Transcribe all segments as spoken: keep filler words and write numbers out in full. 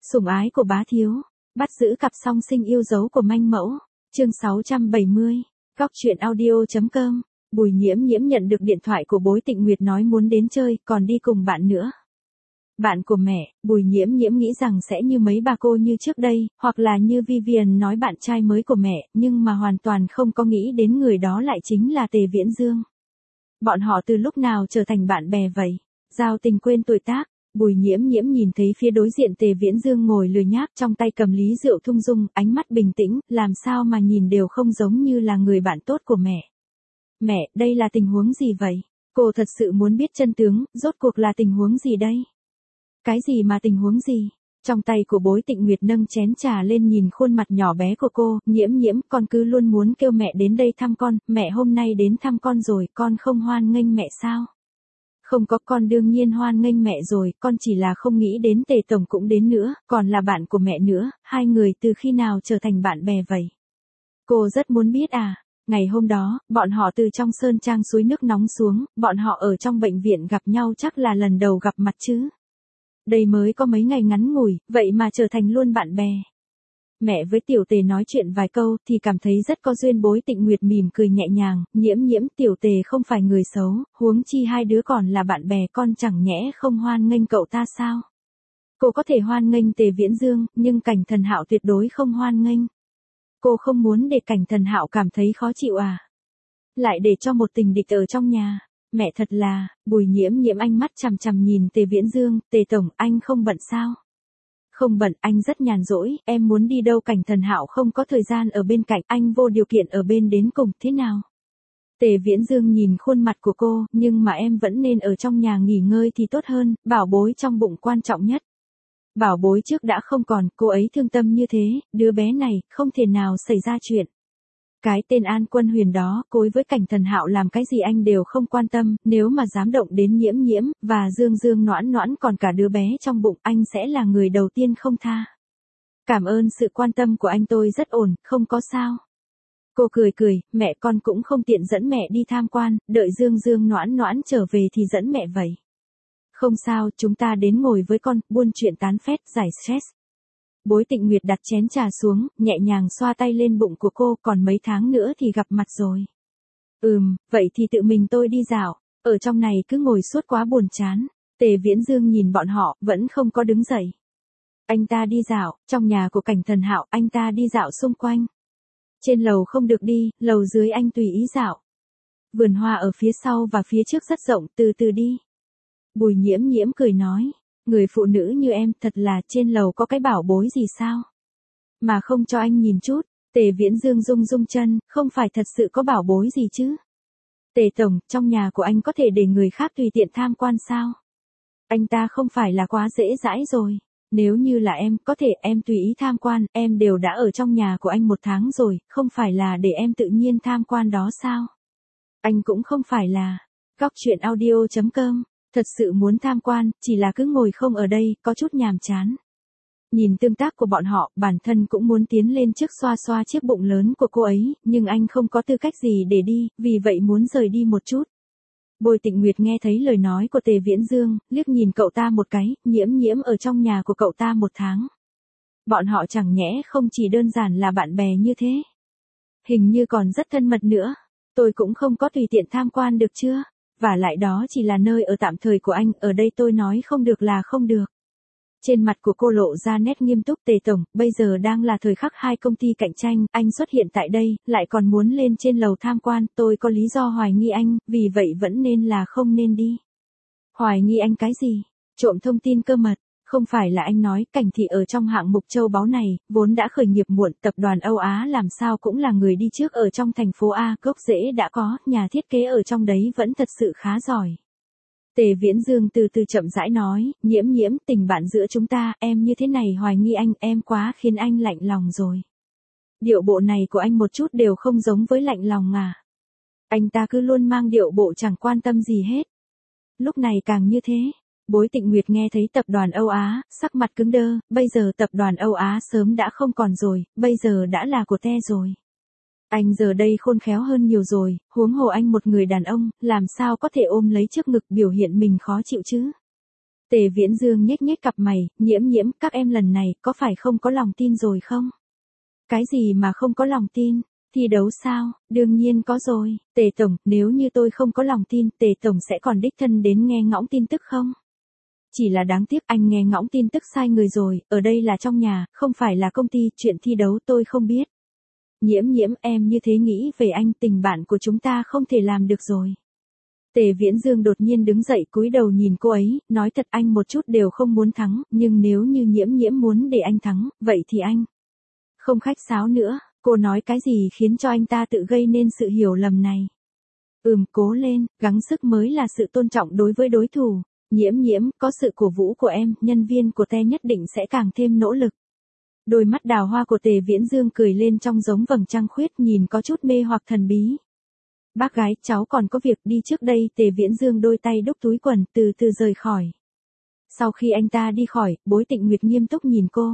Sủng ái của bá thiếu, bắt giữ cặp song sinh yêu dấu của manh mẫu, chương sáu trăm bảy mươi, góc truyện audio.com, Bùi Nhiễm Nhiễm nhận được điện thoại của Bối Tịnh Nguyệt nói muốn đến chơi, còn đi cùng bạn nữa. Bạn của mẹ, Bùi Nhiễm Nhiễm nghĩ rằng sẽ như mấy bà cô như trước đây, hoặc là như Vivian nói bạn trai mới của mẹ, nhưng mà hoàn toàn không có nghĩ đến người đó lại chính là Tề Viễn Dương. Bọn họ từ lúc nào trở thành bạn bè vậy? Giao tình quên tuổi tác. Bùi Nhiễm Nhiễm nhìn thấy phía đối diện Tề Viễn Dương ngồi lười nhác trong tay cầm lý rượu thung dung, ánh mắt bình tĩnh, làm sao mà nhìn đều không giống như là người bạn tốt của mẹ. Mẹ, đây là tình huống gì vậy? Cô thật sự muốn biết chân tướng, rốt cuộc là tình huống gì đây? Cái gì mà tình huống gì? Trong tay của Bối Tịnh Nguyệt nâng chén trà lên nhìn khuôn mặt nhỏ bé của cô, Nhiễm Nhiễm, con cứ luôn muốn kêu mẹ đến đây thăm con, mẹ hôm nay đến thăm con rồi, con không hoan nghênh mẹ sao? Không có, con đương nhiên hoan nghênh mẹ rồi, con chỉ là không nghĩ đến Tề Tổng cũng đến nữa, còn là bạn của mẹ nữa, hai người từ khi nào trở thành bạn bè vậy? Cô rất muốn biết à. Ngày hôm đó, bọn họ từ trong sơn trang suối nước nóng xuống, bọn họ ở trong bệnh viện gặp nhau chắc là lần đầu gặp mặt chứ. Đây mới có mấy ngày ngắn ngủi, vậy mà trở thành luôn bạn bè. Mẹ với Tiểu Tề nói chuyện vài câu thì cảm thấy rất có duyên. Bối Tịnh Nguyệt mỉm cười nhẹ nhàng, Nhiễm Nhiễm, Tiểu Tề không phải người xấu, huống chi hai đứa còn là bạn bè, con chẳng nhẽ không hoan nghênh cậu ta sao? Cô có thể hoan nghênh Tề Viễn Dương, nhưng Cảnh Thần Hạo tuyệt đối không hoan nghênh. Cô không muốn để Cảnh Thần Hạo cảm thấy khó chịu à? Lại để cho một tình địch ở trong nhà. Mẹ thật là, Bùi Nhiễm Nhiễm ánh mắt chằm chằm nhìn Tề Viễn Dương, Tề Tổng, anh không bận sao? Không bận, anh rất nhàn rỗi, em muốn đi đâu? Cảnh Thần Hạo không có thời gian ở bên cạnh, anh vô điều kiện ở bên đến cùng, thế nào? Tề Viễn Dương nhìn khuôn mặt của cô, nhưng mà em vẫn nên ở trong nhà nghỉ ngơi thì tốt hơn, bảo bối trong bụng quan trọng nhất. Bảo bối trước đã không còn, cô ấy thương tâm như thế, đứa bé này, không thể nào xảy ra chuyện. Cái tên An Quân Huyền đó, cối với Cảnh Thần Hạo làm cái gì anh đều không quan tâm, nếu mà dám động đến Nhiễm Nhiễm, và Dương Dương Noãn Noãn còn cả đứa bé trong bụng, anh sẽ là người đầu tiên không tha. Cảm ơn sự quan tâm của anh, tôi rất ổn, không có sao. Cô cười cười, mẹ con cũng không tiện dẫn mẹ đi tham quan, đợi Dương Dương Noãn Noãn trở về thì dẫn mẹ vậy. Không sao, chúng ta đến ngồi với con, buôn chuyện tán phét, giải stress. Bối Tịnh Nguyệt đặt chén trà xuống, nhẹ nhàng xoa tay lên bụng của cô, còn mấy tháng nữa thì gặp mặt rồi. Ừm, vậy thì tự mình tôi đi dạo, ở trong này cứ ngồi suốt quá buồn chán. Tề Viễn Dương nhìn bọn họ, vẫn không có đứng dậy. Anh ta đi dạo, trong nhà của Cảnh Thần Hạo, anh ta đi dạo xung quanh. Trên lầu không được đi, lầu dưới anh tùy ý dạo. Vườn hoa ở phía sau và phía trước rất rộng, từ từ đi. Bùi Nhiễm Nhiễm cười nói. Người phụ nữ như em thật là trên lầu có cái bảo bối gì sao? Mà không cho anh nhìn chút. Tề Viễn Dương rung rung chân, không phải thật sự có bảo bối gì chứ? Tề Tổng, trong nhà của anh có thể để người khác tùy tiện tham quan sao? Anh ta không phải là quá dễ dãi rồi. Nếu như là em, có thể em tùy ý tham quan, em đều đã ở trong nhà của anh một tháng rồi, không phải là để em tự nhiên tham quan đó sao? Anh cũng không phải là. Góc truyện audio.com. Thật sự muốn tham quan, chỉ là cứ ngồi không ở đây, có chút nhàm chán. Nhìn tương tác của bọn họ, bản thân cũng muốn tiến lên trước xoa xoa chiếc bụng lớn của cô ấy, nhưng anh không có tư cách gì để đi, vì vậy muốn rời đi một chút. Bồi Tịnh Nguyệt nghe thấy lời nói của Tề Viễn Dương, liếc nhìn cậu ta một cái, Nhiễm Nhiễm ở trong nhà của cậu ta một tháng. Bọn họ chẳng nhẽ không chỉ đơn giản là bạn bè như thế. Hình như còn rất thân mật nữa. Tôi cũng không có tùy tiện tham quan được chưa? Và lại đó chỉ là nơi ở tạm thời của anh, ở đây tôi nói không được là không được. Trên mặt của cô lộ ra nét nghiêm túc. Tề Tổng, bây giờ đang là thời khắc hai công ty cạnh tranh, anh xuất hiện tại đây, lại còn muốn lên trên lầu tham quan, tôi có lý do hoài nghi anh, vì vậy vẫn nên là không nên đi. Hoài nghi anh cái gì? Trộm thông tin cơ mật. Không phải là anh nói, Cảnh Thị ở trong hạng mục châu báu này, vốn đã khởi nghiệp muộn, tập đoàn Âu Á làm sao cũng là người đi trước ở trong thành phố A, gốc rễ đã có, nhà thiết kế ở trong đấy vẫn thật sự khá giỏi. Tề Viễn Dương từ từ chậm rãi nói, Nhiễm Nhiễm, tình bạn giữa chúng ta, em như thế này hoài nghi anh, em quá khiến anh lạnh lòng rồi. Điệu bộ này của anh một chút đều không giống với lạnh lòng à. Anh ta cứ luôn mang điệu bộ chẳng quan tâm gì hết. Lúc này càng như thế. Bối Tịnh Nguyệt nghe thấy tập đoàn Âu Á, sắc mặt cứng đơ, bây giờ tập đoàn Âu Á sớm đã không còn rồi, bây giờ đã là của Te rồi. Anh giờ đây khôn khéo hơn nhiều rồi, huống hồ anh một người đàn ông, làm sao có thể ôm lấy trước ngực biểu hiện mình khó chịu chứ? Tề Viễn Dương nhếch nhếch cặp mày, Nhiễm Nhiễm, các em lần này có phải không có lòng tin rồi không? Cái gì mà không có lòng tin? Thi đấu sao? Đương nhiên có rồi. Tề Tổng, nếu như tôi không có lòng tin, Tề Tổng sẽ còn đích thân đến nghe ngóng tin tức không? Chỉ là đáng tiếc anh nghe ngóng tin tức sai người rồi, ở đây là trong nhà, không phải là công ty, chuyện thi đấu tôi không biết. Nhiễm Nhiễm, em như thế nghĩ về anh, tình bạn của chúng ta không thể làm được rồi. Tề Viễn Dương đột nhiên đứng dậy cúi đầu nhìn cô ấy, nói thật anh một chút đều không muốn thắng, nhưng nếu như Nhiễm Nhiễm muốn để anh thắng, vậy thì anh không khách sáo nữa. Cô nói cái gì khiến cho anh ta tự gây nên sự hiểu lầm này? Ừm, cố lên, gắng sức mới là sự tôn trọng đối với đối thủ. Nhiễm Nhiễm, có sự cổ vũ của em, nhân viên của Te nhất định sẽ càng thêm nỗ lực. Đôi mắt đào hoa của Tề Viễn Dương cười lên trong giống vầng trăng khuyết, nhìn có chút mê hoặc thần bí. Bác gái, cháu còn có việc đi trước đây. Tề Viễn Dương đôi tay đúc túi quần, từ từ rời khỏi. Sau khi anh ta đi khỏi, Bối Tịnh Nguyệt nghiêm túc nhìn cô.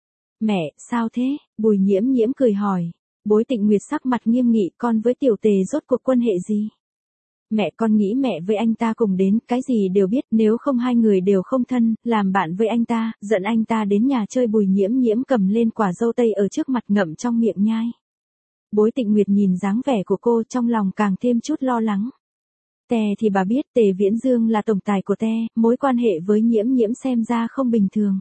Mẹ, sao thế? Bùi Nhiễm Nhiễm cười hỏi. Bối Tịnh Nguyệt sắc mặt nghiêm nghị, con với Tiểu Tề rốt cuộc quan hệ gì? Mẹ con nghĩ mẹ với anh ta cùng đến, cái gì đều biết, nếu không hai người đều không thân, làm bạn với anh ta, dẫn anh ta đến nhà chơi. Bùi Nhiễm Nhiễm cầm lên quả dâu tây ở trước mặt ngậm trong miệng nhai. Bối Tịnh Nguyệt nhìn dáng vẻ của cô trong lòng càng thêm chút lo lắng. Tè thì bà biết Tề Viễn Dương là tổng tài của Te, mối quan hệ với Nhiễm Nhiễm xem ra không bình thường.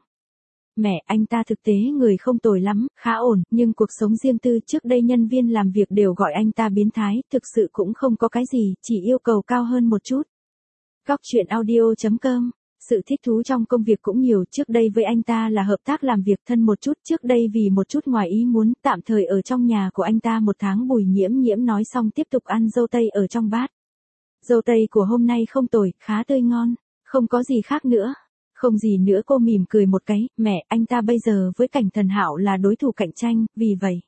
Mẹ, anh ta thực tế người không tồi lắm, khá ổn, nhưng cuộc sống riêng tư trước đây nhân viên làm việc đều gọi anh ta biến thái, thực sự cũng không có cái gì, chỉ yêu cầu cao hơn một chút. Góc truyện audio chấm com. Sự thích thú trong công việc cũng nhiều, trước đây với anh ta là hợp tác làm việc thân một chút, trước đây vì một chút ngoài ý muốn, tạm thời ở trong nhà của anh ta một tháng. Bùi Nhiễm Nhiễm nói xong tiếp tục ăn dâu tây ở trong bát. Dâu tây của hôm nay không tồi, khá tươi ngon, không có gì khác nữa. Không gì nữa, cô mỉm cười một cái, mẹ, anh ta bây giờ với Cảnh Thần Hạo là đối thủ cạnh tranh, vì vậy.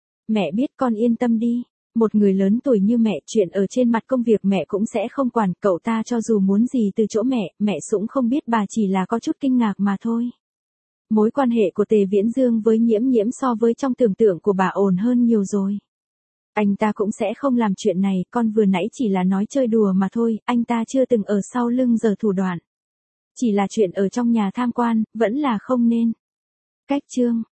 Mẹ biết, con yên tâm đi. Một người lớn tuổi như mẹ, chuyện ở trên mặt công việc mẹ cũng sẽ không quản, cậu ta cho dù muốn gì từ chỗ mẹ, mẹ cũng không biết, bà chỉ là có chút kinh ngạc mà thôi. Mối quan hệ của Tề Viễn Dương với Nhiễm Nhiễm so với trong tưởng tượng của bà ổn hơn nhiều rồi. Anh ta cũng sẽ không làm chuyện này, con vừa nãy chỉ là nói chơi đùa mà thôi, anh ta chưa từng ở sau lưng giở thủ đoạn. Chỉ là chuyện ở trong nhà tham quan, vẫn là không nên. Cách chương